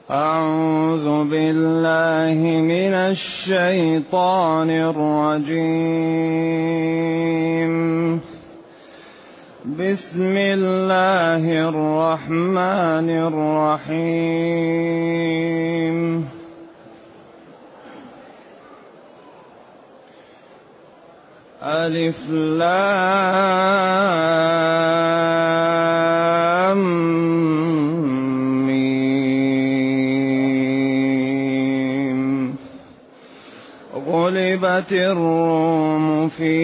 أعوذ بالله من الشيطان الرجيم. بسم الله الرحمن الرحيم. ألف لام ميم. غلبت الروم في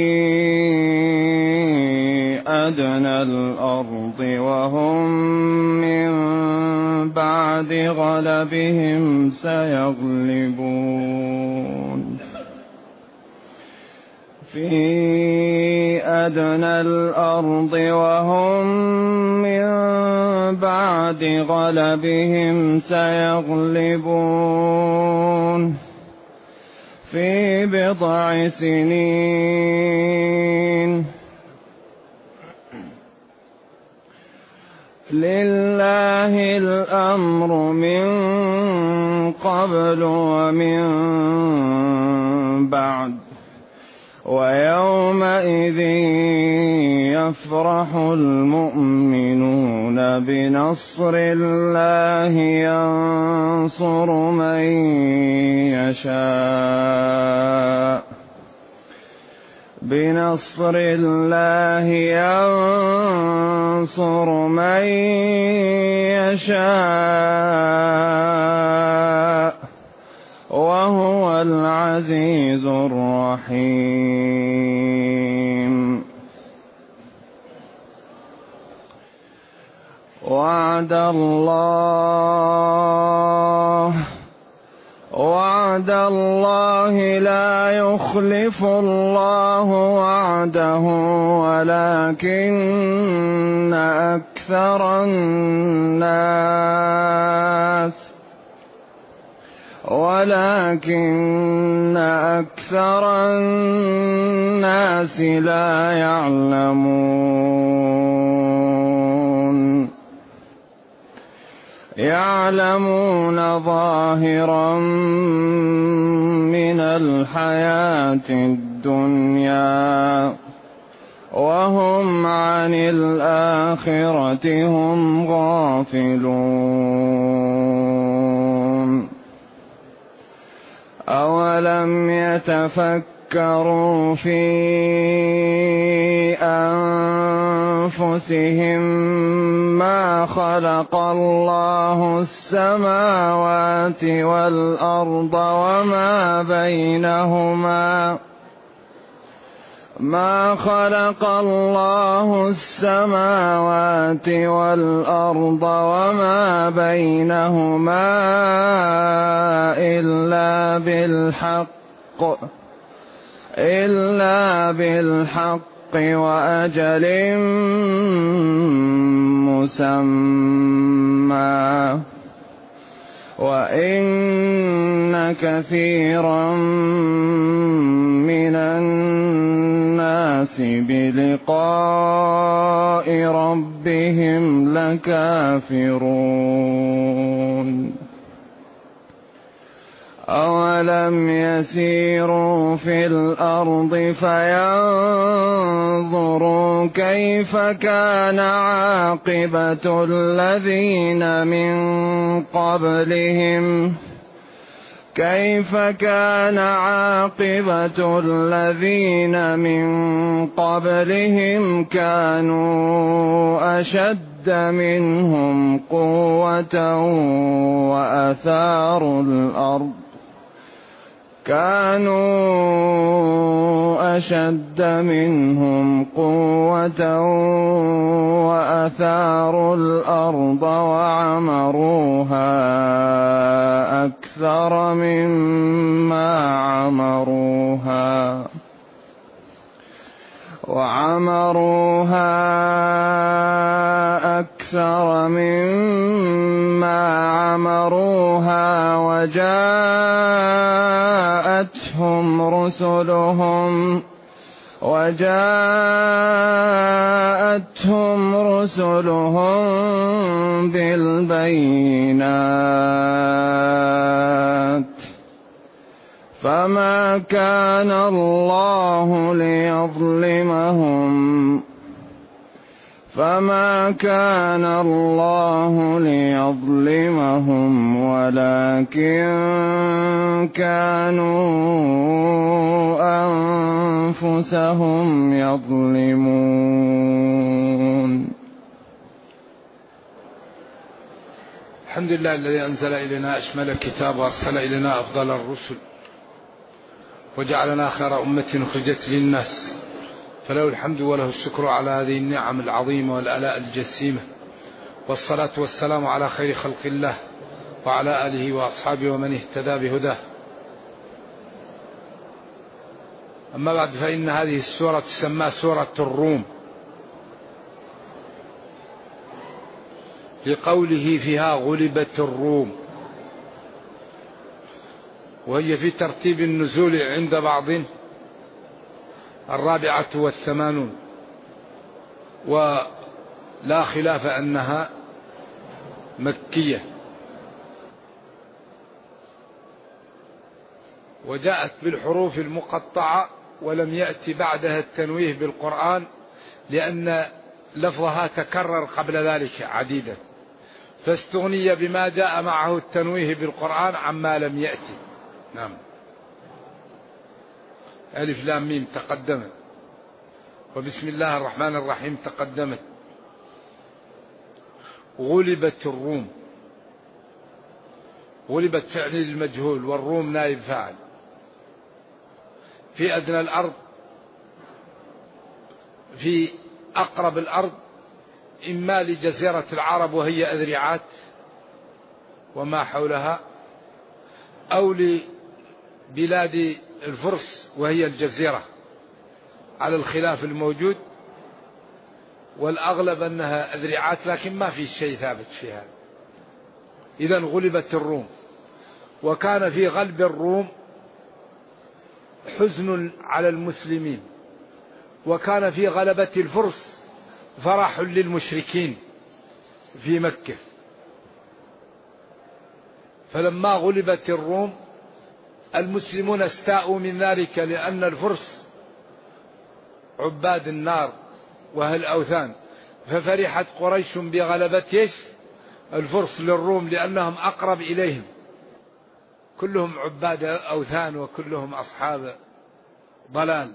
أدنى الأرض وهم من بعد غلبهم سيغلبون. في أدنى الأرض وهم من بعد غلبهم سيغلبون في بضع سنين. لله الأمر من قبل ومن بعد ويومئذ يفرح المؤمنون بنصر الله ينصر من يشاء. بنصر الله ينصر من يشاء وهو العزيز الرحيم. وعد الله لا يخلف الله وعده ولكن أكثر الناس لا يعلمون ظاهرا من الحياة الدنيا وهم عن الآخرة هم غافلون. أولم يتفكروا في أنفسهم ما خلق الله السماوات والأرض وما بينهما إلا بالحق وأجل مسمى وإن كثيرا من الناس بلقاء ربهم لكافرون. أولم يسيروا في الأرض فينظروا كيف كان عاقبة الذين من قبلهم كانوا أشد منهم قوة وأثاروا الأرض وعمروها أكثر مما عمروها وجاءتهم رسلهم بالبينات فما كان الله ليظلمهم ولكن كانوا أنفسهم يظلمون. الحمد لله الذي أنزل إلينا أشمل الكتاب وأرسل إلينا أفضل الرسل وجعلنا خير أمة أخرجت للناس، فله الحمد وله الشكر على هذه النعم العظيمة والآلاء الجسيمة، والصلاة والسلام على خير خلق الله وعلى آله وأصحابه ومن اهتدى بهداه. أما بعد، فإن هذه السورة تسمى سورة الروم، لقوله فيها غلبت الروم، وهي في ترتيب النزول عند بعض 84، ولا خلاف أنها مكية. وجاءت بالحروف المقطعة ولم يأتي بعدها التنويه بالقرآن، لأن لفظها تكرر قبل ذلك عديدا، فاستغني بما جاء معه التنويه بالقرآن عما لم يأتي. نعم. ألف لام ميم تقدمت، وبسم الله الرحمن الرحيم تقدمت. غلبت الروم، غلبت فعل المجهول، والروم نائب فاعل. في أدنى الأرض، في أقرب الأرض، إما لجزيرة العرب وهي أذرعات وما حولها، أو لبلاد الفرس وهي الجزيرة، على الخلاف الموجود، والأغلب أنها أذرعات، لكن ما في شيء ثابت فيها. إذن غلبت الروم. وكان في غلب الروم حزن على المسلمين، وكان في غلبة الفرس فرح للمشركين في مكة. فلما غلبت الروم المسلمون استاءوا من ذلك، لأن الفرس عباد النار وأهل الأوثان، ففرحت قريش بغلبة الفرس للروم، لأنهم أقرب إليهم، كلهم عباد أوثان وكلهم أصحاب ضلال.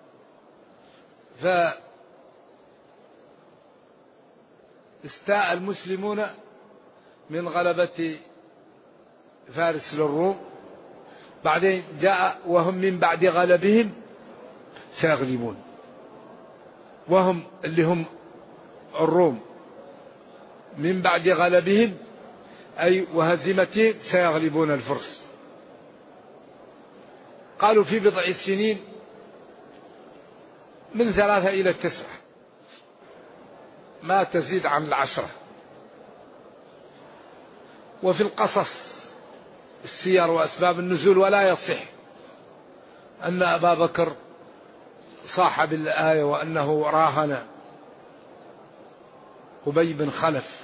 فاستاء المسلمون من غلبة فارس للروم. بعدين جاء وهم من بعد غلبهم سيغلبون، وهم اللي هم الروم من بعد غلبهم أي وهزيمتهم سيغلبون الفرس. قالوا في بضع سنين، من 3 إلى 9، ما تزيد عن 10. وفي القصص السير وأسباب النزول، ولا يصح أن أبا بكر صاحب الآية وأنه راهن أبي بن خلف،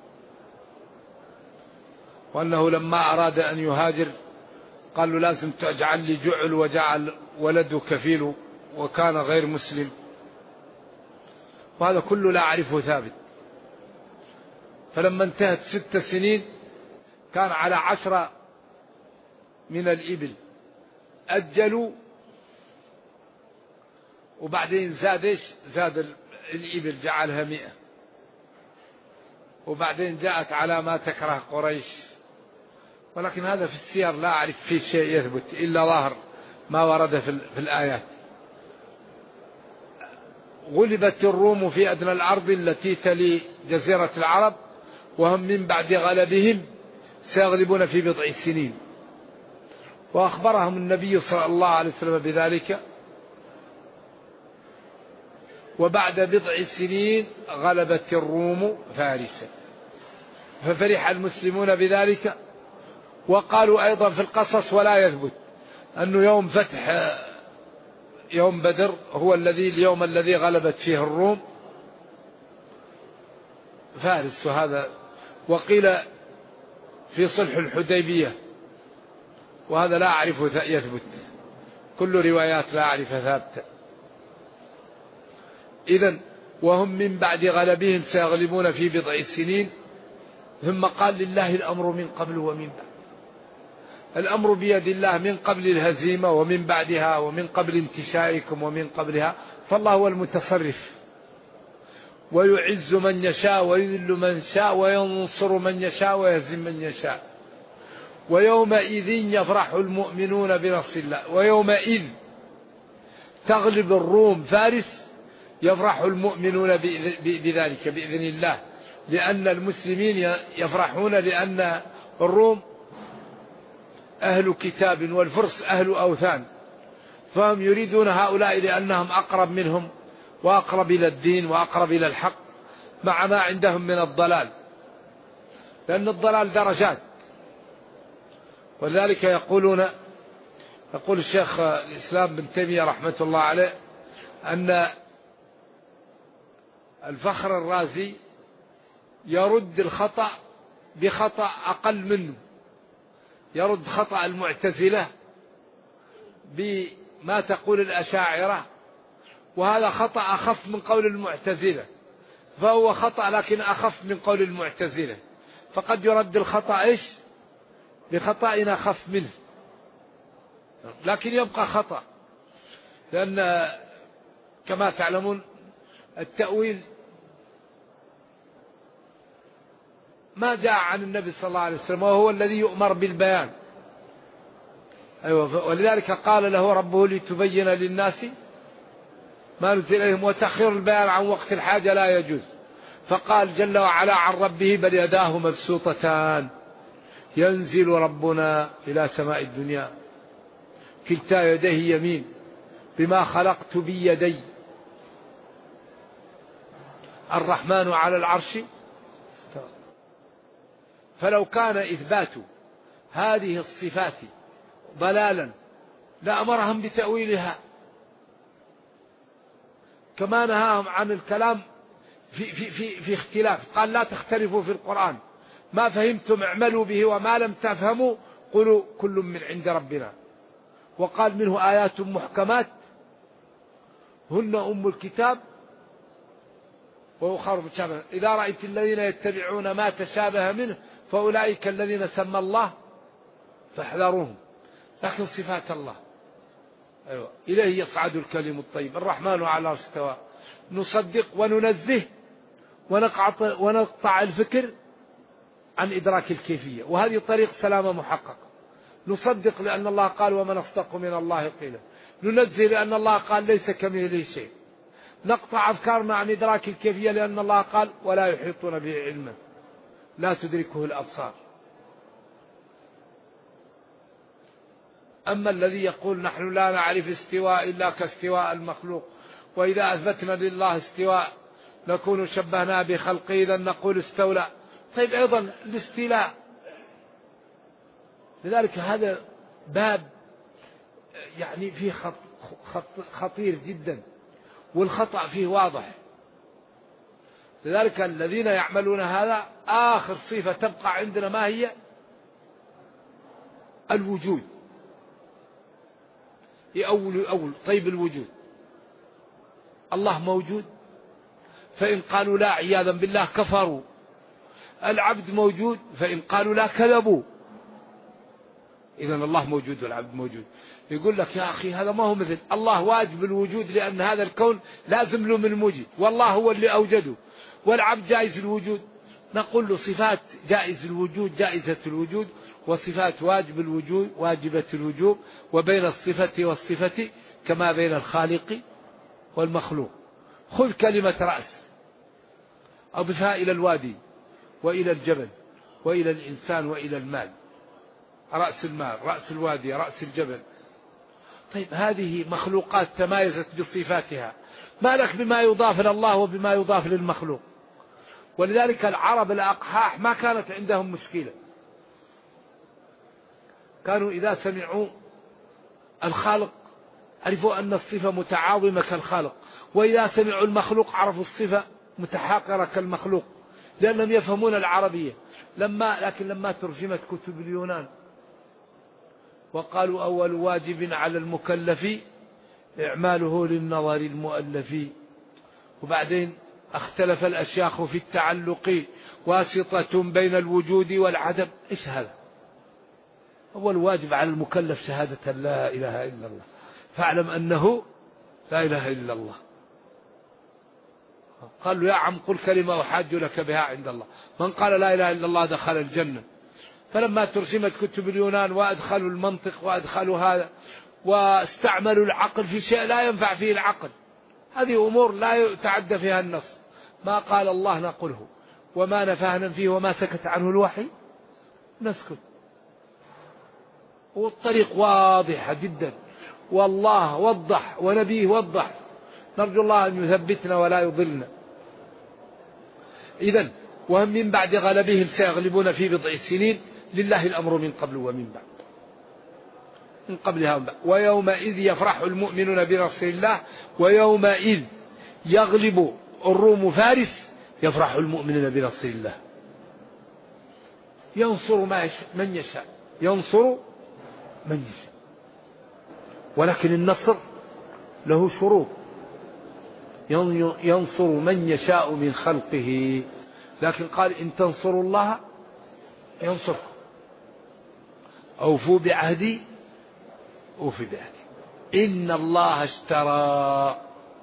وأنه لما أراد أن يهاجر قال له لازم تجعل لي جعل، وجعل ولده كفيله، وكان غير مسلم. وهذا كله لا أعرفه ثابت. فلما انتهت 6 سنين كان على 10 من الإبل، أجلوا، وبعدين زاد الإبل جعلها 100، وبعدين جاءت على ما تكره قريش. ولكن هذا في السير لا أعرف فيه شيء يثبت إلا ظاهر ما ورد في الآيات. غلبت الروم في أدنى الأرض التي تلي جزيرة العرب، وهم من بعد غلبهم سيغلبون في بضع سنين. وأخبرهم النبي صلى الله عليه وسلم بذلك. وبعد بضع سنين غلبت الروم فارسا، ففرح المسلمون بذلك. وقالوا أيضا في القصص، ولا يثبت، أنه يوم فتح يوم بدر هو اليوم الذي غلبت فيه الروم فارس. وهذا وقيل في صلح الحديبية وهذا لا أعرف يثبت، كل روايات لا أعرف ثابتة. إذن وهم من بعد غلبهم سيغلبون في بضع سنين. ثم قال لله الأمر من قبل ومن بعد. الأمر بيد الله من قبل الهزيمة ومن بعدها ومن قبل انتشائكم ومن قبلها، فالله هو المتصرف، ويعز من يشاء ويذل من شاء وينصر من يشاء ويهزم من يشاء. ويومئذ يفرح المؤمنون بنصر الله، ويومئذ تغلب الروم فارس يفرح المؤمنون بذلك بإذن الله، لأن المسلمين يفرحون لأن الروم أهل كتاب والفرس أهل أوثان، فهم يريدون هؤلاء لأنهم أقرب منهم وأقرب إلى الدين وأقرب إلى الحق، مع ما عندهم من الضلال، لأن الضلال درجات. ولذلك يقول الشيخ الإسلام بن تيمية رحمة الله عليه أن الفخر الرازي يرد الخطأ بخطأ أقل منه، يرد خطأ المعتزلة بما تقول الأشاعرة، وهذا خطأ أخف من قول المعتزلة، فهو خطأ لكن أخف من قول المعتزلة، فقد يرد الخطأ بخطأ أخف منه، لكن يبقى خطأ، لأن كما تعلمون التأويل ما جاء عن النبي صلى الله عليه وسلم، وهو الذي يؤمر بالبيان. أيوة، ولذلك قال له ربه لتبين للناس ما نزل إليهم، وتأخير البيان عن وقت الحاجة لا يجوز. فقال جل وعلا عن ربه بل يداه مبسوطتان ينزل ربنا إلى سماء الدنيا كلتا يديه يمين بما خلقت بيدي الرحمن على العرش. فلو كان إثبات هذه الصفات ضلالا لأمرهم بتأويلها، كما نهاهم عن الكلام في اختلاف، قال لا تختلفوا في القرآن، ما فهمتم اعملوا به وما لم تفهموا قولوا كل من عند ربنا. وقال منه آيات محكمات هن أم الكتاب وأخر متشابهة إذا رأيت الذين يتبعون ما تشابه منه فأولئك الذين سمى الله فاحذروهم. لكن صفات الله أيوة. إليه يصعد الكلم الطيب الرحمن على العرش استوى، نصدق وننزه ونقطع الفكر عن إدراك الكيفية، وهذه طريق سلامة محققة. نصدق لأن الله قال ومن أصدق من الله قيلا، ننزه لأن الله قال ليس كمثله شيء، نقطع أفكارنا عن إدراك الكيفية لأن الله قال ولا يحيطون به علما لا تدركه الأبصار. أما الذي يقول نحن لا نعرف استواء إلا كاستواء المخلوق، وإذا أثبتنا لله استواء نكون شبهنا بخلقه إذا نقول استولى. طيب أيضا الاستيلاء، لذلك هذا باب يعني فيه خطير جدا، والخطأ فيه واضح. لذلك الذين يعملون هذا آخر صفة تبقى عندنا ما هي؟ الوجود. أول طيب الوجود، الله موجود، فإن قالوا لا عياذا بالله كفروا. العبد موجود، فإن قالوا لا كذبوا. إذن الله موجود والعبد موجود. يقول لك يا أخي هذا ما هو مثل الله واجب الوجود، لأن هذا الكون لازم له من موجد، والله هو اللي أوجده، والعبد جائز الوجود. نقول له صفات جائز الوجود جائزة الوجود، وصفات واجب الوجود واجبة الوجوب، وبين الصفة والصفة كما بين الخالق والمخلوق. خذ كلمة رأس أضفها إلى الوادي وإلى الجبل وإلى الإنسان وإلى المال، رأس المال، رأس الوادي، رأس الجبل. طيب هذه مخلوقات تمايزت بصفاتها، ما لك بما يضاف إلى الله وبما يضاف للمخلوق. ولذلك العرب الأقحاح ما كانت عندهم مشكلة، كانوا إذا سمعوا الخالق عرفوا أن الصفة متعاظمة كالخالق، وإذا سمعوا المخلوق عرفوا الصفة متحاقرة كالمخلوق، لأنهم يفهمون العربية. لكن لما ترجمت كتب اليونان وقالوا أول واجب على المكلف إعماله للنظر المؤلف. وبعدين اختلف الأشياخ في التعلق واسطة بين الوجود والعدم. إيش هذا؟ أول واجب على المكلف شهادة لا إله إلا الله، فاعلم أنه لا إله إلا الله. قال له يا عم قل كلمة أحاج لك بها عند الله، من قال لا إله إلا الله دخل الجنة. فلما ترجمت كتب اليونان وأدخلوا المنطق وأدخلوا هذا واستعملوا العقل في شيء لا ينفع فيه العقل، هذه أمور لا يتعدى فيها النص. ما قال الله نقوله، وما نفعنا فيه وما سكت عنه الوحي نسكت. والطريق واضحة جدا، والله وضح ونبيه وضح، نرجو الله أن يثبتنا ولا يضلنا. إذن وهم من بعد غلبهم سيغلبون في بضع سنين، لله الأمر من قبل ومن بعد، من قبلها ومن بعد. ويومئذ يفرح المؤمنون بنصر الله، ويومئذ يغلب الروم فارس يفرح المؤمنون بنصر الله. ينصر من يشاء، ينصر من يشاء، ولكن النصر له شروط. ينصر من يشاء من خلقه، لكن قال إن تنصروا الله ينصركم، أوفوا بعهدي أوفي بعهدي. إن الله اشترى،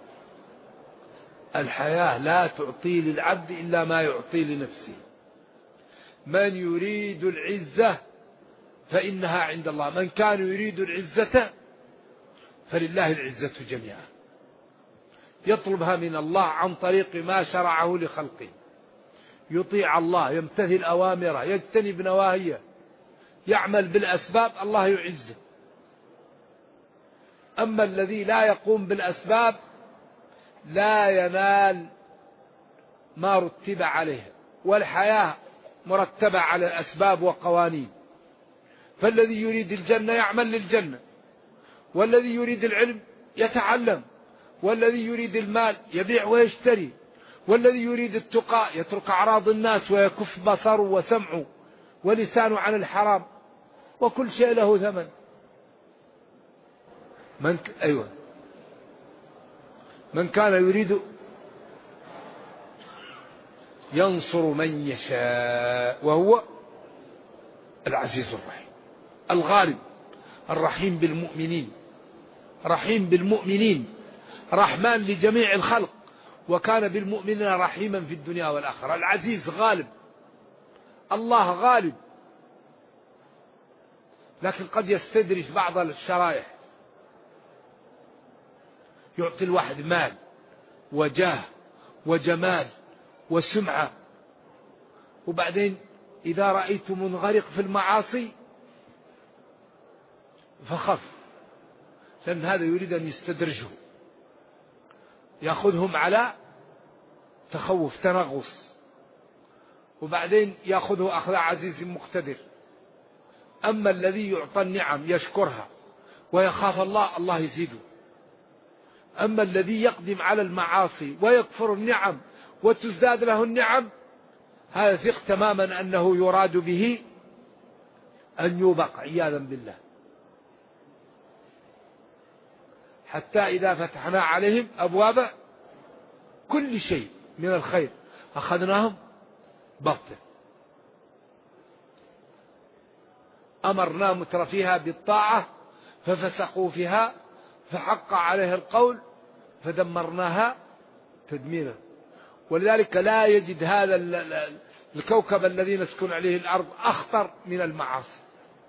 الحياة لا تعطي للعبد إلا ما يعطي لنفسه. من يريد العزة فإنها عند الله، من كان يريد العزة فلله العزة جميعا، يطلبها من الله عن طريق ما شرعه لخلقه، يطيع الله، يمتثل أوامره، يجتنب نواهيه، يعمل بالأسباب، الله يعزه. أما الذي لا يقوم بالأسباب لا ينال ما رتب عليه، والحياة مرتبة على الأسباب وقوانين. فالذي يريد الجنة يعمل للجنة، والذي يريد العلم يتعلم، والذي يريد المال يبيع ويشتري، والذي يريد التقى يترك أعراض الناس ويكف بصره وسمعه ولسانه عن الحرام، وكل شيء له ثمن. من كان يريد ينصر من يشاء، وهو العزيز الرحيم الغالب الرحيم بالمؤمنين، رحيم بالمؤمنين، رحمن لجميع الخلق، وكان بالمؤمنين رحيما في الدنيا والآخرة. العزيز غالب، الله غالب، لكن قد يستدرج بعض الشرائح، يعطي الواحد مال وجاه وجمال وسمعة، وبعدين إذا رأيت منغرق في المعاصي فخف، لأن هذا يريد أن يستدرجه، يأخذهم على تخوف تنغص، وبعدين يأخذه أخذ عزيز مقتدر. أما الذي يعطى النعم يشكرها ويخاف الله، الله يزيده. أما الذي يقدم على المعاصي ويكفر النعم وتزداد له النعم، هذا ثق تماما أنه يراد به أن يوبق عياذا بالله. حتى إذا فتحنا عليهم أبواب كل شيء من الخير أخذناهم بغتة، أمرنا مترفيها بالطاعة ففسقوا فيها فحق عليه القول فدمرناها تدميرا. ولذلك لا يجد هذا الكوكب الذي نسكن عليه الأرض أخطر من المعاصي.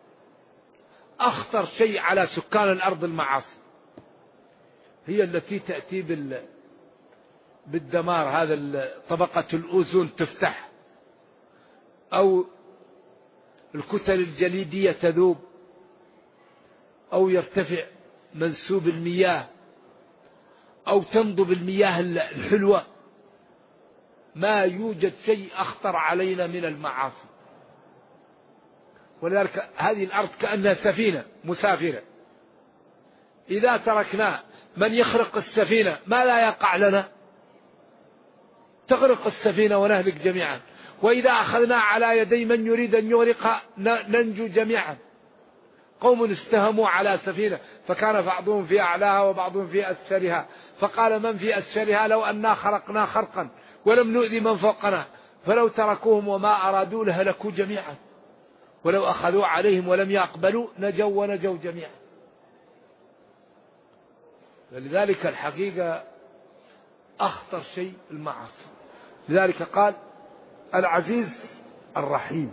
أخطر شيء على سكان الأرض المعاصي، هي التي تأتي بالدمار. هذا طبقة الأوزون تفتح، أو الكتل الجليدية تذوب، أو يرتفع منسوب المياه، أو تنضب المياه الحلوة. ما يوجد شيء أخطر علينا من المعاصي. ولذلك هذه الأرض كأنها سفينة مسافرة، إذا تركنا من يخرق السفينة ما لا يقع لنا؟ تغرق السفينة ونهلك جميعا. وإذا أخذنا على يدي من يريد أن يغرقها ننجو جميعا. قوم استهموا على سفينة فكان بعضهم في أعلاها وبعضهم في أسفلها، فقال من في أسفلها لو أننا خرقنا خرقا ولم نؤذي من فوقنا، فلو تركوهم وما أرادوا لهلكوا جميعا، ولو أخذوا عليهم ولم يقبلوا نجوا ونجوا جميعا. ولذلك الحقيقة أخطر شيء المعاصي. لذلك قال العزيز الرحيم،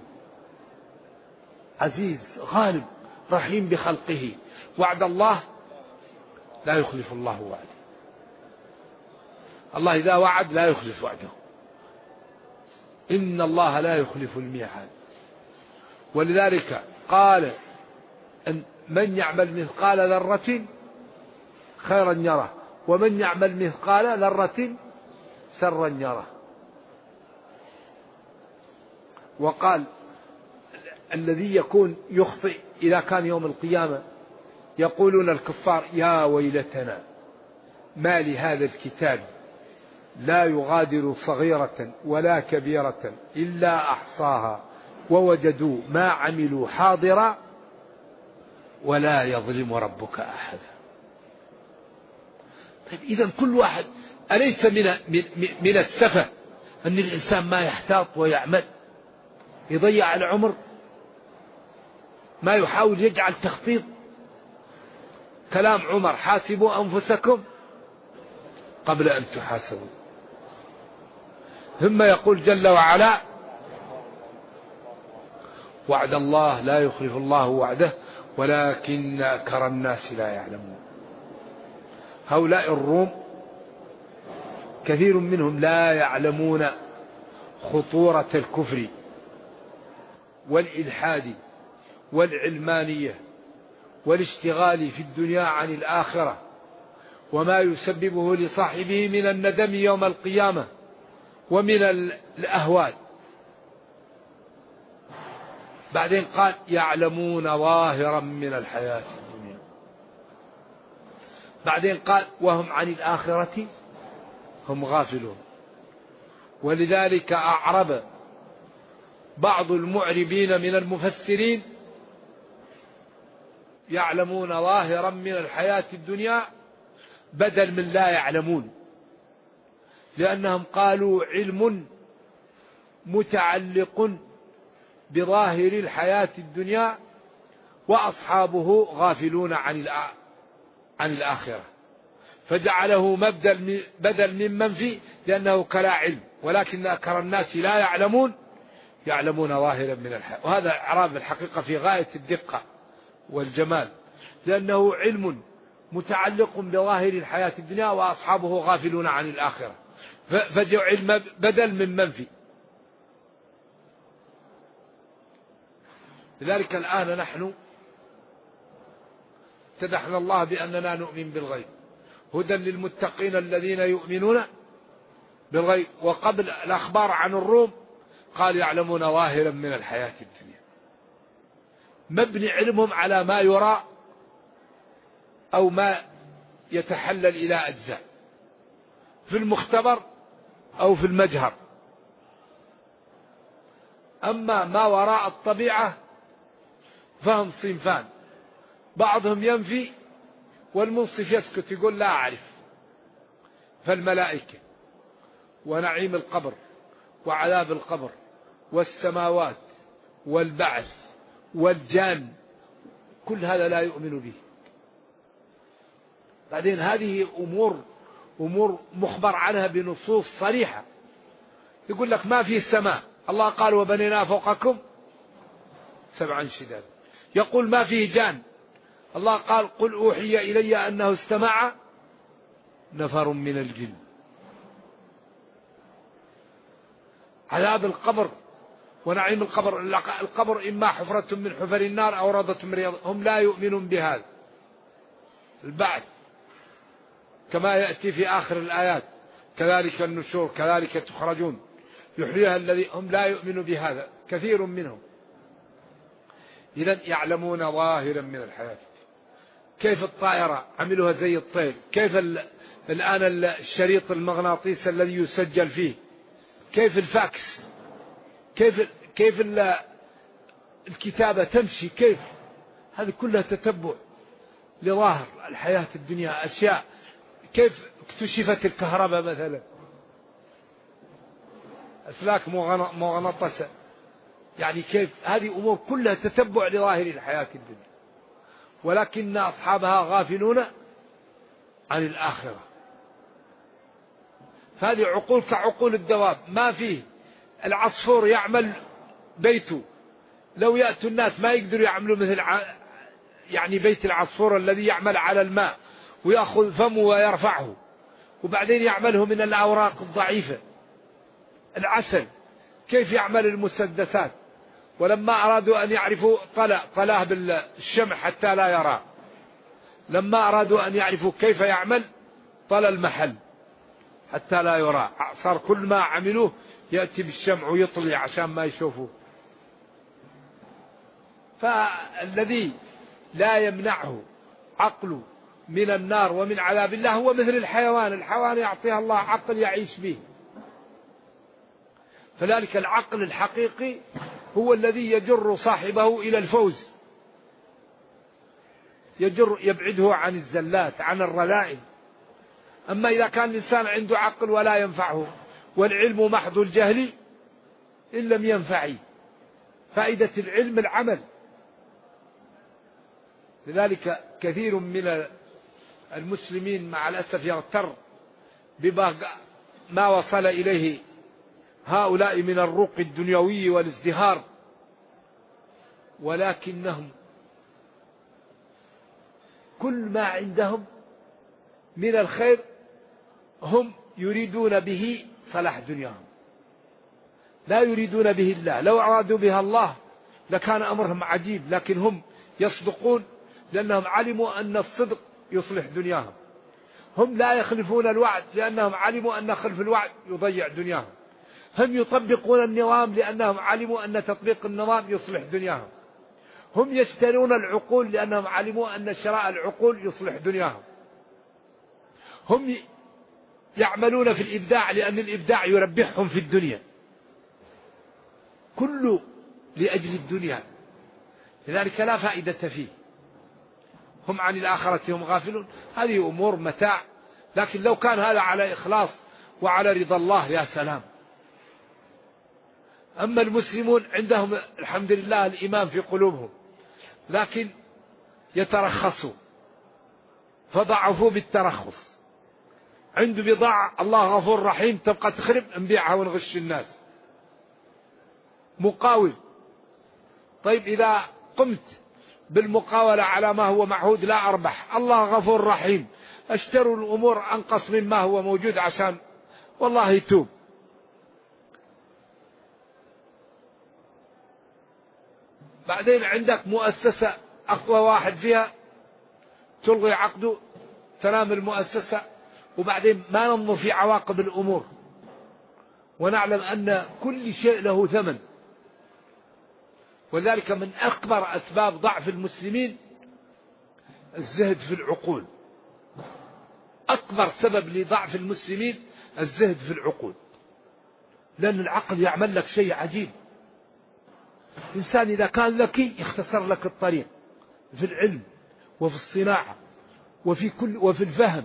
عزيز غالب رحيم بخلقه. وعد الله لا يخلف الله وعده، الله إذا وعد لا يخلف وعده، إن الله لا يخلف الميعاد. ولذلك قال أن من يعمل مثقال ذرة خيرا يره ومن يعمل مثقال ذرة شرا يره. وقال الذي يكون يخطئ إذا كان يوم القيامة يقولون الكفار يا ويلتنا ما لهذا الكتاب لا يغادر صغيرة ولا كبيرة إلا أحصاها ووجدوا ما عملوا حاضرا ولا يظلم ربك أحدا. طيب إذن كل واحد، أليس من السفة أن الإنسان ما يحتاط ويعمل يضيع العمر، ما يحاول يجعل تخطيط؟ كلام عمر حاسبوا أنفسكم قبل أن تحاسبوا. ثم يقول جل وعلا وعد الله لا يخلف الله وعده ولكن أكثر الناس لا يعلمون. هؤلاء الروم كثير منهم لا يعلمون خطورة الكفر والإلحاد والعلمانية والاشتغال في الدنيا عن الآخرة وما يسببه لصاحبه من الندم يوم القيامة ومن الأهوال. بعدين قال يعلمون ظاهرا من الحياة الدنيا. بعدين قال وهم عن الآخرة هم غافلون. ولذلك أعرب بعض المعربين من المفسرين يعلمون ظاهرا من الحياة الدنيا بدل من لا يعلمون، لأنهم قالوا علم متعلق بظاهر الحياة الدنيا وأصحابه غافلون عن الآخرة، فجعله بدل من منفي لأنه كلا علم، ولكن أكثر الناس لا يعلمون يعلمون ظاهرا من الحياة. وهذا إعراب الحقيقة في غاية الدقة والجمال، لأنه علم متعلق بظاهر الحياة الدنيا وأصحابه غافلون عن الآخرة، فجعل بدل من منفي. لذلك الآن نحن امتدحنا الله بأننا نؤمن بالغيب، هدى للمتقين الذين يؤمنون بالغيب. وقبل الأخبار عن الروم قال يعلمون ظاهرا من الحياة الدنيا، مبني علمهم على ما يرى أو ما يتحلل إلى أجزاء في المختبر أو في المجهر. أما ما وراء الطبيعة فهم صنفان، بعضهم ينفي والمنصف يسكت يقول لا أعرف. فالملائكة ونعيم القبر وعذاب القبر والسماوات والبعث والجان كل هذا لا يؤمن به. بعدين هذه أمور مخبر عنها بنصوص صريحة. يقول لك ما في السماء، الله قال وبنينا فوقكم 7 شداد. يقول ما فيه جان، الله قال قل أوحي إلي أنه استمع نفر من الجن. عذاب القبر ونعيم القبر، القبر إما حفرة من حفر النار أو روضة من رياض، هم لا يؤمنون بهذا. البعث كما يأتي في آخر الآيات كذلك النشور كذلك تخرجون يحييها الذي، هم لا يؤمنون بهذا كثير منهم. إذن يعلمون ظاهرا من الحياة. كيف الطائرة عملوها زي الطير، كيف الآن الشريط المغناطيس الذي يسجل فيه، كيف الفاكس، كيف الكتابة تمشي، كيف هذه كلها تتبع لظاهر الحياة الدنيا. أشياء كيف اكتشفت الكهرباء مثلا، أسلاك مغناطيسة، يعني كيف، هذه أمور كلها تتبع لظاهر الحياة الدنيا، ولكن أصحابها غافلون عن الآخرة. فهذه عقول كعقول الدواب، ما فيه. العصفور يعمل بيته، لو يأتوا الناس ما يقدروا يعملوا مثل يعني بيت العصفور الذي يعمل على الماء ويأخذ فمه ويرفعه، وبعدين يعمله من الأوراق الضعيفة. العسل كيف يعمل المسدسات، ولما أرادوا أن يعرفوا طلاه بالشمع حتى لا يرى. لما أرادوا أن يعرفوا كيف يعمل طلى المحل حتى لا يرى. صار كل ما عملوه يأتي بالشمع ويطلي عشان ما يشوفوه. فالذي لا يمنعه عقله من النار ومن عذاب الله هو مثل الحيوان. الحيوان يعطيه الله عقل يعيش به. فذلك العقل الحقيقي هو الذي يجر صاحبه إلى الفوز، يبعده عن الزلات، عن الرذائل. أما إذا كان الإنسان عنده عقل ولا ينفعه، والعلم محض الجهل إن لم ينفعه. فائدة العلم العمل. لذلك كثير من المسلمين مع الأسف يغتر بما وصل إليه هؤلاء من الرقي الدنيوي والازدهار، ولكنهم كل ما عندهم من الخير هم يريدون به صلاح دنياهم، لا يريدون به الله. لو أرادوا بها الله لكان أمرهم عجيب، لكن هم يصدقون لأنهم علموا أن الصدق يصلح دنياهم. هم لا يخلفون الوعد لأنهم علموا أن خلف الوعد يضيع دنياهم. هم يطبقون النظام لأنهم علموا أن تطبيق النظام يصلح دنياهم. هم يشترون العقول لأنهم علموا أن شراء العقول يصلح دنياهم. هم يعملون في الإبداع لأن الإبداع يربحهم في الدنيا، كله لأجل الدنيا. لذلك لا فائدة فيه. هم عن الآخرة هم غافلون. هذه أمور متاع، لكن لو كان هذا على إخلاص وعلى رضا الله يا سلام. أما المسلمون عندهم الحمد لله الإيمان في قلوبهم، لكن يترخصوا فضعفوا بالترخص. عنده بضاعة الله غفور رحيم تبقى تخرب، نبيعها ونغش الناس. مقاول، طيب إذا قمت بالمقاولة على ما هو معهود لا أربح، الله غفور رحيم، اشتروا الأمور أنقص مما هو موجود عشان والله يتوب. بعدين عندك مؤسسة أقوى واحد فيها تلغي عقده، تنام المؤسسة، وبعدين ما ننظر في عواقب الأمور، ونعلم أن كل شيء له ثمن. ولذلك من أكبر أسباب ضعف المسلمين الزهد في العقول. أكبر سبب لضعف المسلمين الزهد في العقول، لأن العقل يعمل لك شيء عجيب. الإنسان إذا كان ذكي يختصر لك الطريق في العلم وفي الصناعة وفي الفهم.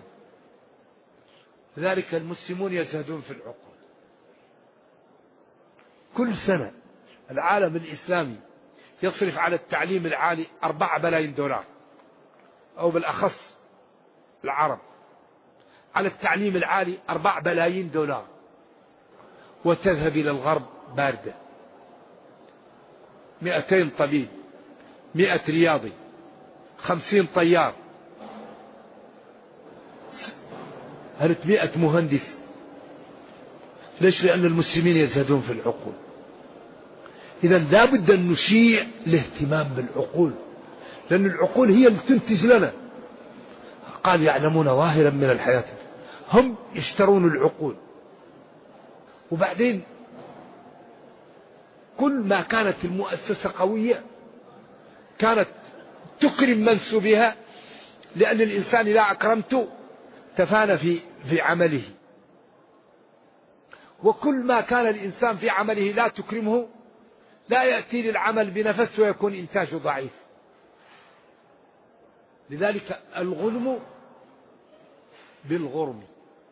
لذلك المسلمون يزهدون في العقول. كل سنة العالم الإسلامي يصرف على التعليم العالي 4 بلايين دولار، أو بالأخص العرب على التعليم العالي 4 بلايين دولار، وتذهب إلى الغرب باردة. 200 طبيب، 100 رياضي، 50 طيار، 300 مهندس. ليش؟ لأن المسلمين يزهدون في العقول. إذا لا بد أن نشيع الاهتمام بالعقول، لأن العقول هي اللي تنتج لنا. قال يعلمون ظاهرا من الحياة، هم يشترون العقول. وبعدين كل ما كانت المؤسسة قوية كانت تكرم منسوبها، لأن الإنسان إذا أكرمته تفانى في عمله. وكل ما كان الإنسان في عمله لا تكرمه لا يأتي للعمل بنفس ويكون إنتاجه ضعيف. لذلك الغنم بالغرم.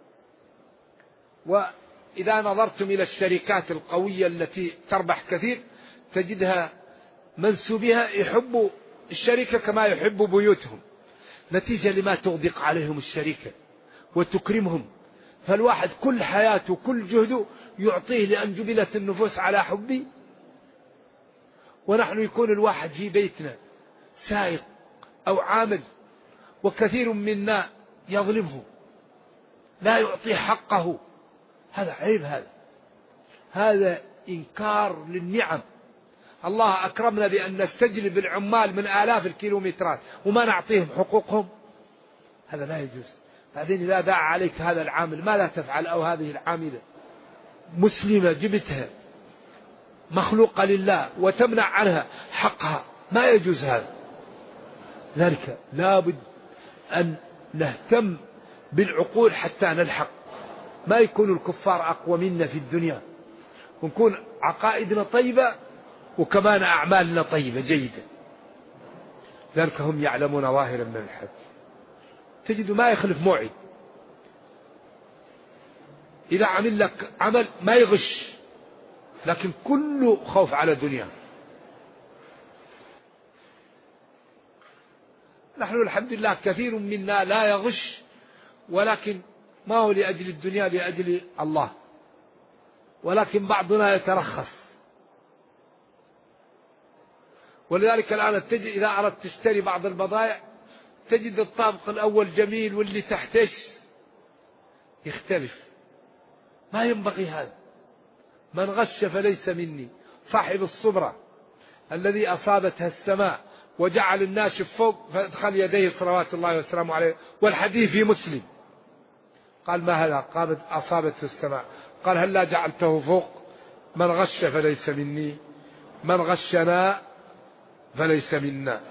وإذا نظرتم إلى الشركات القوية التي تربح كثير تجدها منسوبها يحب الشركة كما يحب بيوتهم، نتيجة لما تغدق عليهم الشركة وتكرمهم. فالواحد كل حياته كل جهده يعطيه لأن جبلت النفوس على حبي. ونحن يكون الواحد في بيتنا سائق أو عامل وكثير منا يظلمه لا يعطيه حقه، هذا عيب. هذا إنكار للنعم. الله أكرمنا بأن نستجلب العمال من آلاف الكيلومترات وما نعطيهم حقوقهم، هذا لا يجوز. بعدين إذا دعا عليك هذا العامل ما لا تفعل، أو هذه العاملة مسلمة جبتها مخلوقة لله وتمنع عنها حقها، ما يجوز هذا. ذلك لابد أن نهتم بالعقول حتى نلحق، ما يكون الكفار أقوى منا في الدنيا، ونكون عقائدنا طيبة وكمان أعمالنا طيبة جيدة. ذلك هم يعلمون ظاهرا من الحياة، تجد ما يخلف موعد. إذا عمل لك عمل ما يغش، لكن كله خوف على دنيا. نحن الحمد لله كثير منا لا يغش، ولكن ما هو لأجل الدنيا، لأجل الله. ولكن بعضنا يترخص. ولذلك الآن تجد إذا أردت تشتري بعض البضائع تجد الطابق الأول جميل واللي تحتش يختلف. ما ينبغي هذا. من غش فليس مني. صاحب الصبرة الذي أصابتها السماء وجعل الناشف فوق فادخل يديه صلوات الله وسلامه عليه، والحديث في مسلم. قال ما هذا؟ قال أصابته السماء. قال هل لا جعلته فوق؟ من غش فليس مني، من غشنا فليس منا.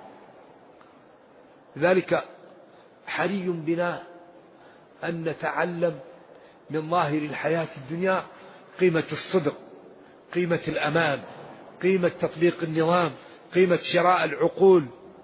لذلك حري بنا أن نتعلم من ظاهر الحياة الدنيا قيمة الصدق، قيمة الأمان، قيمة تطبيق النظام، قيمة شراء العقول،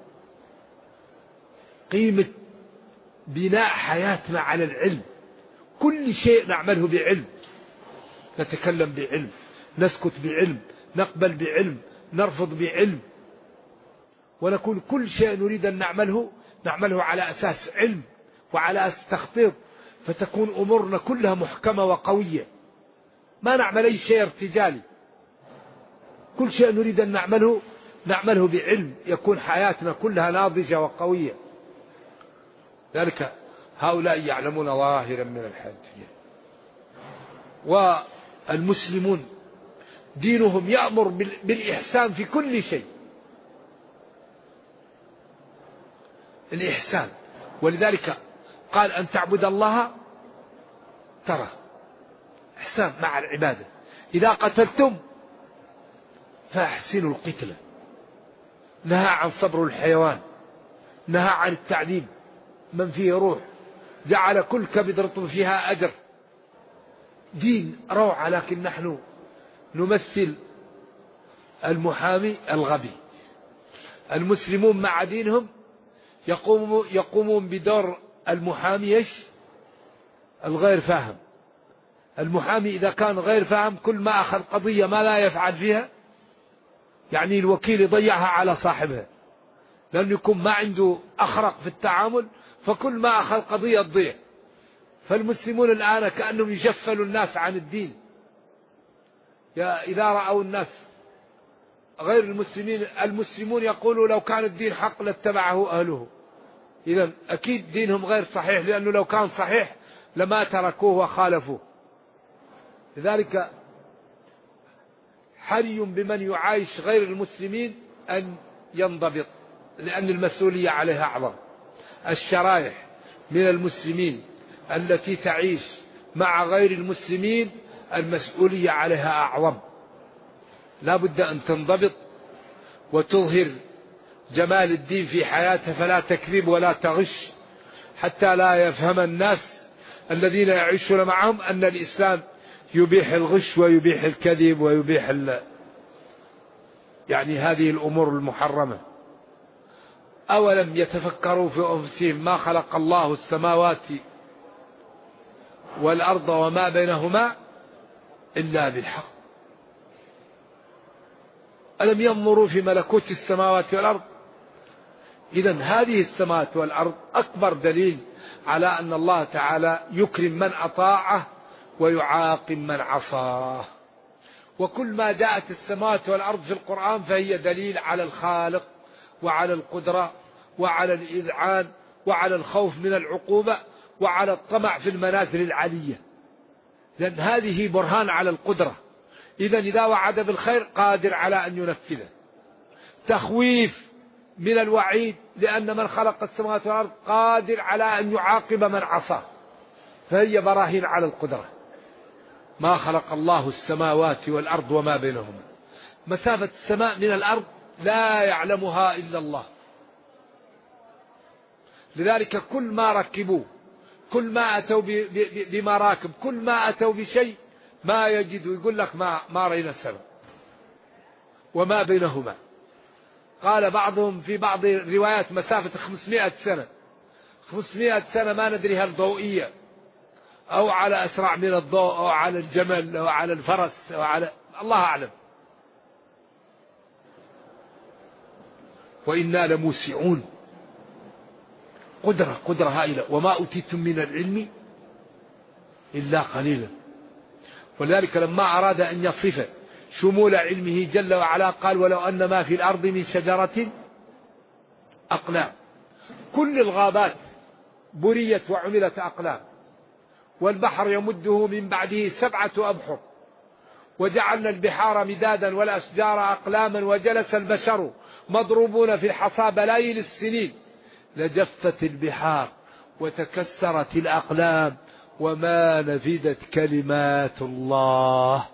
قيمة بناء حياتنا على العلم. كل شيء نعمله بعلم، نتكلم بعلم، نسكت بعلم، نقبل بعلم، نرفض بعلم، ونكون كل شيء نريد أن نعمله على أساس علم وعلى أساس تخطيط، فتكون أمورنا كلها محكمة وقوية. ما نعمل أي شيء ارتجالي، كل شيء نريد أن نعمله بعلم، يكون حياتنا كلها ناضجة وقوية. ذلك هؤلاء يعلمون ظاهرا من الحياة. والمسلمون دينهم يأمر بالإحسان في كل شيء، الإحسان. ولذلك قال أن تعبد الله ترى، إحسان مع العبادة. إذا قتلتم فأحسنوا القتلة. نهى عن صبر الحيوان، نهى عن التعذيب من فيه روح، جعل كل كبد رطب فيها أجر. دين روعة، لكن نحن نمثل المحامي الغبي. المسلمون مع دينهم يقومون بدور المحامي الغير فاهم. المحامي إذا كان غير فاهم كل ما أخذ قضية ما لا يفعل فيها، يعني الوكيل يضيعها على صاحبها، لأنه يكون ما عنده أخرق في التعامل، فكل ما أخذ قضية تضيع. فالمسلمون الآن كأنهم يشفلوا الناس عن الدين. إذا رأوا الناس غير المسلمون يقولوا لو كان الدين حق لاتبعه أهله. إذن أكيد دينهم غير صحيح، لأنه لو كان صحيح لما تركوه وخالفوه. لذلك حري بمن يعايش غير المسلمين أن ينضبط، لأن المسؤولية عليها أعظم. الشرائح من المسلمين التي تعيش مع غير المسلمين المسؤولية عليها أعظم. لا بد أن تنضبط وتظهر جمال الدين في حياتها، فلا تكذب ولا تغش، حتى لا يفهم الناس الذين يعيشون معهم أن الإسلام يبيح الغش ويبيح الكذب ويبيح يعني هذه الأمور المحرمة. أولم يتفكروا في أنفسهم ما خلق الله السماوات والأرض وما بينهما إلا بالحق. ألم ينظروا في ملكوت السماوات والأرض. إذن هذه السماوات والأرض أكبر دليل على أن الله تعالى يكرم من أطاعه ويعاقب من عصاه. وكل ما جاءت السماوات والأرض في القرآن فهي دليل على الخالق وعلى القدرة وعلى الإذعان وعلى الخوف من العقوبة وعلى الطمع في المنازل العالية، لأن هذه برهان على القدرة. إذن إذا وعد بالخير قادر على أن ينفذه. تخويف من الوعيد، لأن من خلق السماوات والأرض قادر على أن يعاقب من عصاه، فهي براهين على القدرة. ما خلق الله السماوات والأرض وما بينهما. مسافة السماء من الأرض لا يعلمها إلا الله. لذلك كل ما ركبوه، كل ما أتوا بمراكب، كل ما أتوا بشيء ما يجدوا، يقول لك ما رأينا السماء وما بينهما. قال بعضهم في بعض الروايات مسافة 500 سنة. 500 سنة ما ندري هل ضوئية أو على أسرع من الضوء أو على الجمل أو على الفرس أو على الله أعلم. وإنا لموسعون. قدرة هائلة. وما أوتيتم من العلم إلا قليلا. ولذلك لما أراد أن يصف شمول علمه جل وعلا قال ولو أن ما في الأرض من شجرة أقلام. كل الغابات بريت وعملت أقلام، والبحر يمده من بعده 7 أبحر، وجعلنا البحار مدادا والأشجار أقلاما، وجلس البشر مضروبون في الحصى بلايين السنين لجفت البحار وتكسرت الأقلام وما نفدت كلمات الله.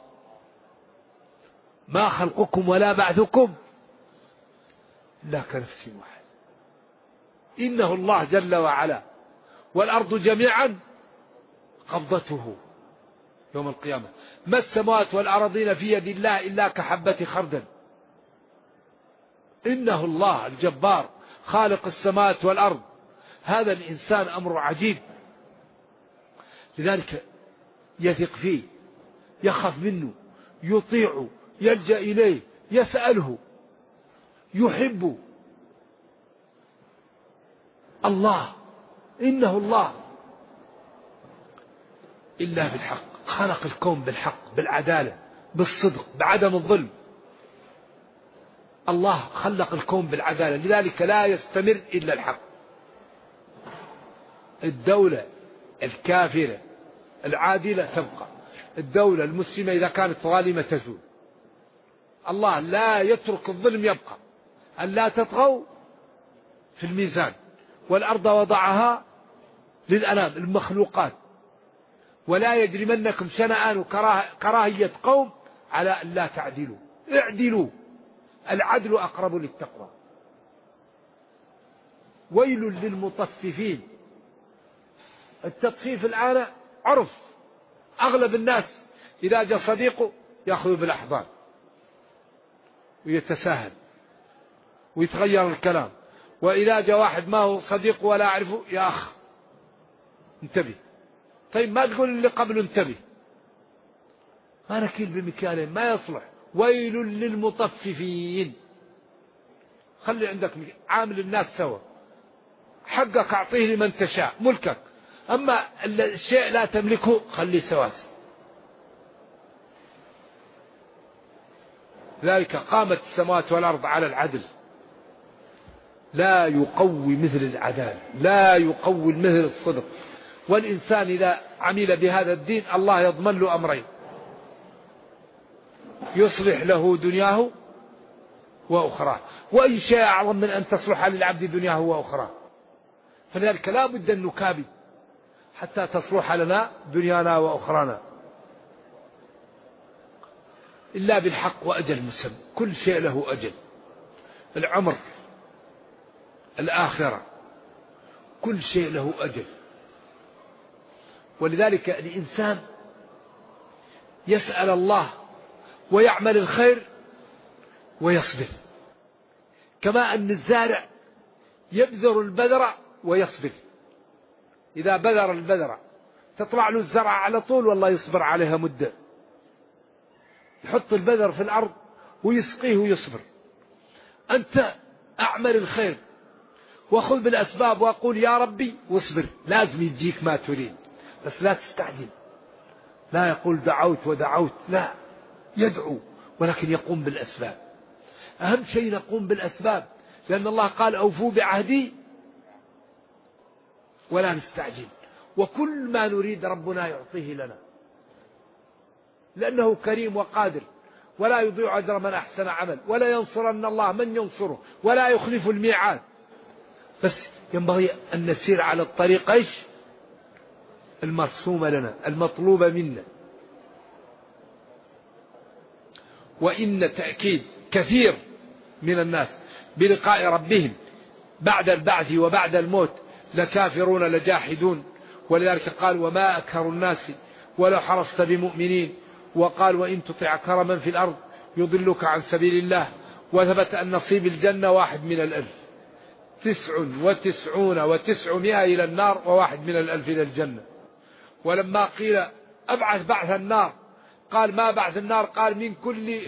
ما خلقكم ولا بعثكم إلا كنفس واحد. إنه الله جل وعلا، والأرض جميعا قبضته يوم القيامة. ما السماوات والأرضين في يد الله إلا كحبة خردل. إنه الله الجبار خالق السماوات والأرض. هذا الإنسان أمر عجيب، لذلك يثق فيه، يخاف منه، يطيع، يلجأ إليه، يسأله، يحب الله. إنه الله إلا بالحق. خلق الكون بالحق، بالعدالة، بالصدق، بعدم الظلم. الله خلق الكون بالعدالة، لذلك لا يستمر إلا الحق. الدولة الكافرة العادلة تبقى، الدولة المسلمة إذا كانت ظالمة تزول. الله لا يترك الظلم يبقى. أن لا تطغوا في الميزان، والأرض وضعها للأنام المخلوقات، ولا يجرمنكم شنآن كراهية قوم على أن لا تعدلوا، اعدلوا، العدل أقرب للتقوى. ويل للمطففين. التطفيف الآن عرف، أغلب الناس إذا جاء صديقه يأخذ بالأحضان ويتساهل ويتغير الكلام، وإذا جاء واحد ما هو صديق ولا أعرفه يا أخ انتبه. طيب ما تقول اللي قبله انتبه؟ أنا كيل بمكيالين ما يصلح. ويل للمطففين. خلي عندك عامل الناس سوا، حقك أعطيه لمن تشاء، ملكك، أما الشيء لا تملكه خليه سواسي. ذلك قامت السماوات والأرض على العدل، لا يقوي مثل العدالة، لا يقوي مثل الصدق. والإنسان إذا عمل بهذا الدين الله يضمن له أمرين: يصلح له دنياه وأخراه. وأي شيء أعظم من أن تصلح للعبد دنياه وأخراه. فلذلك لا بد أن نكابد حتى تصلح لنا دنيانا وأخرانا، إلا بالحق وأجل مسمى. كل شيء له أجل، العمر، الآخرة، كل شيء له أجل. ولذلك الإنسان يسأل الله ويعمل الخير ويصبر، كما أن الزارع يبذر البذرة ويصبر. إذا بذر البذرة تطلع له الزرع على طول، والله يصبر عليها مدة. يحط البذر في الأرض ويسقيه ويصبر. أنت أعمل الخير وخذ بالأسباب وأقول يا ربي واصبر، لازم يجيك ما تريد، بس لا تستعجل. لا يقول دعوت ودعوت، لا، يدعو ولكن يقوم بالأسباب. أهم شيء نقوم بالأسباب، لأن الله قال أوفوا بعهدي ولا نستعجل. وكل ما نريد ربنا يعطيه لنا، لأنه كريم وقادر، ولا يضيع أجر من أحسن عمل، ولا ينصرن الله من ينصره، ولا يخلف الميعاد. بس ينبغي أن نسير على الطريق إيش المرسومة لنا المطلوبة منا. وإن تأكيد كثير من الناس بلقاء ربهم بعد البعث وبعد الموت لكافرون لجاحدون. ولذلك قال وما أكثر الناس ولو حرصت بمؤمنين. وقال وإن تطع كرما في الأرض يضلك عن سبيل الله. وثبت أن نصيب الجنة 1 من 1000، 99 و900 إلى النار، و1 من 1000 إلى الجنة. ولما قيل أبعث بعث النار قال ما بعث النار؟ قال من كل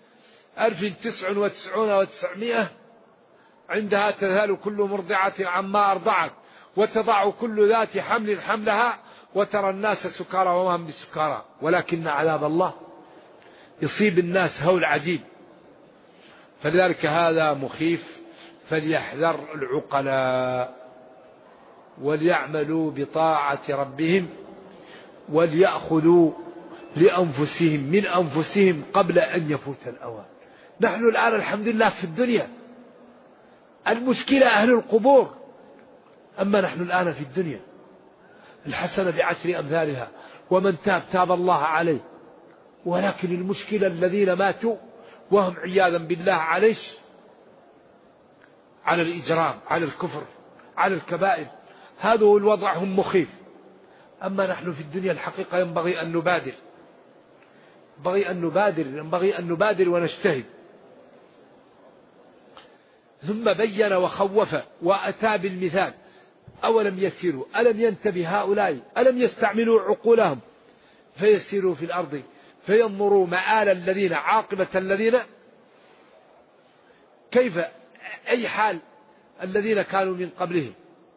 1099 و900 عندها تذهل كل مرضعة عما أرضعت وتضع كل ذات حمل حملها وترى الناس سكارى وما هم بسكارى ولكن عذاب الله يصيب الناس هول عجيب. فلذلك هذا مخيف، فليحذر العقلاء وليعملوا بطاعة ربهم وليأخذوا لأنفسهم من أنفسهم قبل أن يفوت الأوان. نحن الآن الحمد لله في الدنيا، المشكلة أهل القبور، أما نحن الآن في الدنيا. الحسنة ب10 أمثالها، ومن تاب تاب الله عليه. ولكن المشكلة الذين ماتوا وهم عياذا بالله على الإجرام، على الكفر، على الكبائر، هذا هو الوضع، هم مخيف. أما نحن في الدنيا الحقيقة ينبغي أن نبادر ونجتهد. ثم بين وخوف وأتى بالمثال. أولم يسيروا، ألم ينتبه هؤلاء، ألم يستعملوا عقولهم فيسيروا في الأرض فينظروا مآل الذين، عاقبة الذين، كيف أي حال الذين كانوا من قبلهم.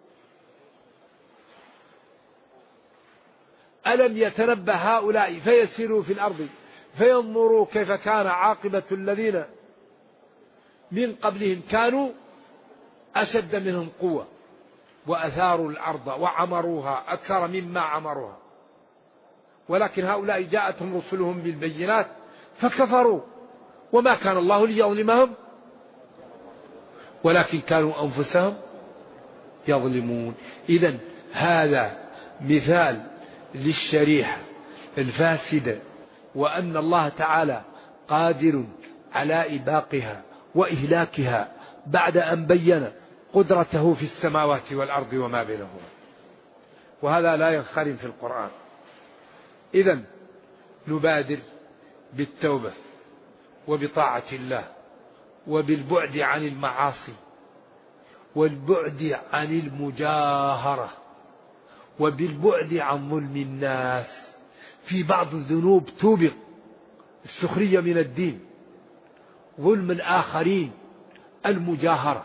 ألم يتنبه هؤلاء فيسيروا في الأرض فينظروا كيف كان عاقبة الذين من قبلهم، كانوا أشد منهم قوة وأثاروا الأرض وعمروها أكثر مما عمروها. ولكن هؤلاء جاءتهم رسلهم بالبينات فكفروا، وما كان الله ليظلمهم ولكن كانوا أنفسهم يظلمون. إذن هذا مثال للشريحة الفاسدة، وأن الله تعالى قادر على إباقها وإهلاكها بعد أن بين قدرته في السماوات والأرض وما بينهما، وهذا لا ينخرم في القرآن. إذن نبادر بالتوبة وبطاعة الله وبالبعد عن المعاصي والبعد عن المجاهرة وبالبعد عن ظلم الناس. في بعض الذنوب توبق السخرية من الدين، ظلم الآخرين، المجاهرة،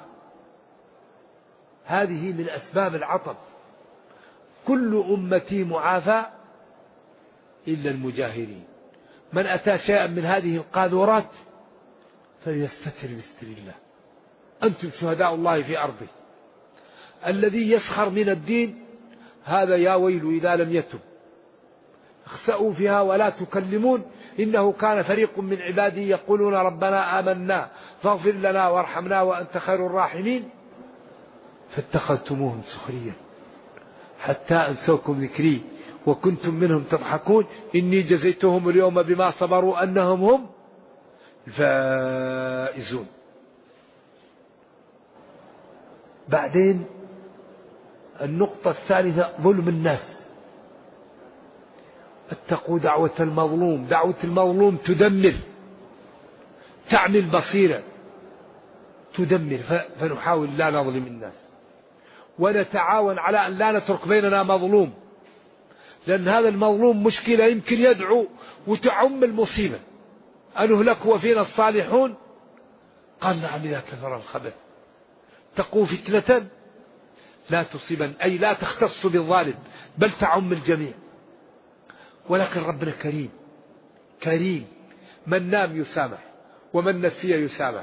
هذه من أسباب العطب. كل أمتي معافى إلا المجاهرين. من أتى شيئا من هذه القاذورات فليستتر بستر الله، أنتم شهداء الله في أرضه. الذي يسخر من الدين هذا يا ويل إذا لم يتب، اخسأوا فيها ولا تكلمون إنه كان فريق من عبادي يقولون ربنا آمنا فاغفر لنا وارحمنا وأنت خير الراحمين فاتخذتموهم سخريا حتى أنسوكم ذكري وكنتم منهم تضحكون إني جزيتهم اليوم بما صبروا أنهم هم الفائزون. بعدين النقطة الثالثة ظلم الناس. اتقوا دعوة المظلوم. دعوة المظلوم تدمر، تعمل بصيرة تدمر، فنحاول لا نظلم الناس. ونتعاون على أن لا نترك بيننا مظلوم، لأن هذا المظلوم مشكلة يمكن يدعو وتعم المصيبة. أنهلك وفينا الصالحون؟ قال نعم إذا كثر الخبث. تقوا فتنة لا تصيبن، أي لا تختص بالظالم بل تعم الجميع. ولكن ربنا كريم كريم، من نام يسامح، ومن نسي يسامح،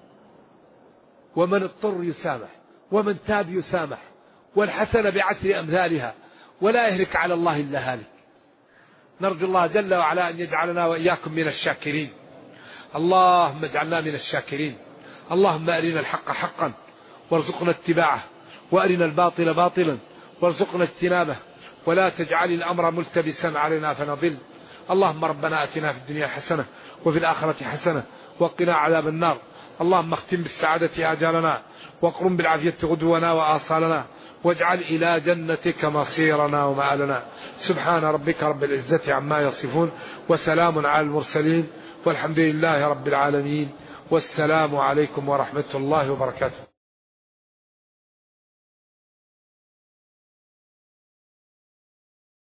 ومن اضطر يسامح، ومن تاب يسامح، والحسنة بعشر أمثالها، ولا يهلك على الله إلا هالك. نرجو الله جل وعلا أن يجعلنا وإياكم من الشاكرين. اللهم اجعلنا من الشاكرين. اللهم أرنا الحق حقا وارزقنا اتباعه، وأرنا الباطل باطلا وارزقنا اجتنابه، ولا تجعل الأمر ملتبسا علينا فنضل. اللهم ربنا أتنا في الدنيا حسنة وفي الآخرة حسنة وقنا عذاب النار. اللهم اختم بالسعادة آجالنا، واقرم بالعافية غدونا وآصالنا، واجعل إلى جنتك مصيرنا ومآلنا. سبحان ربك رب العزة عما يصفون، وسلام على المرسلين، والحمد لله رب العالمين، والسلام عليكم ورحمة الله وبركاته.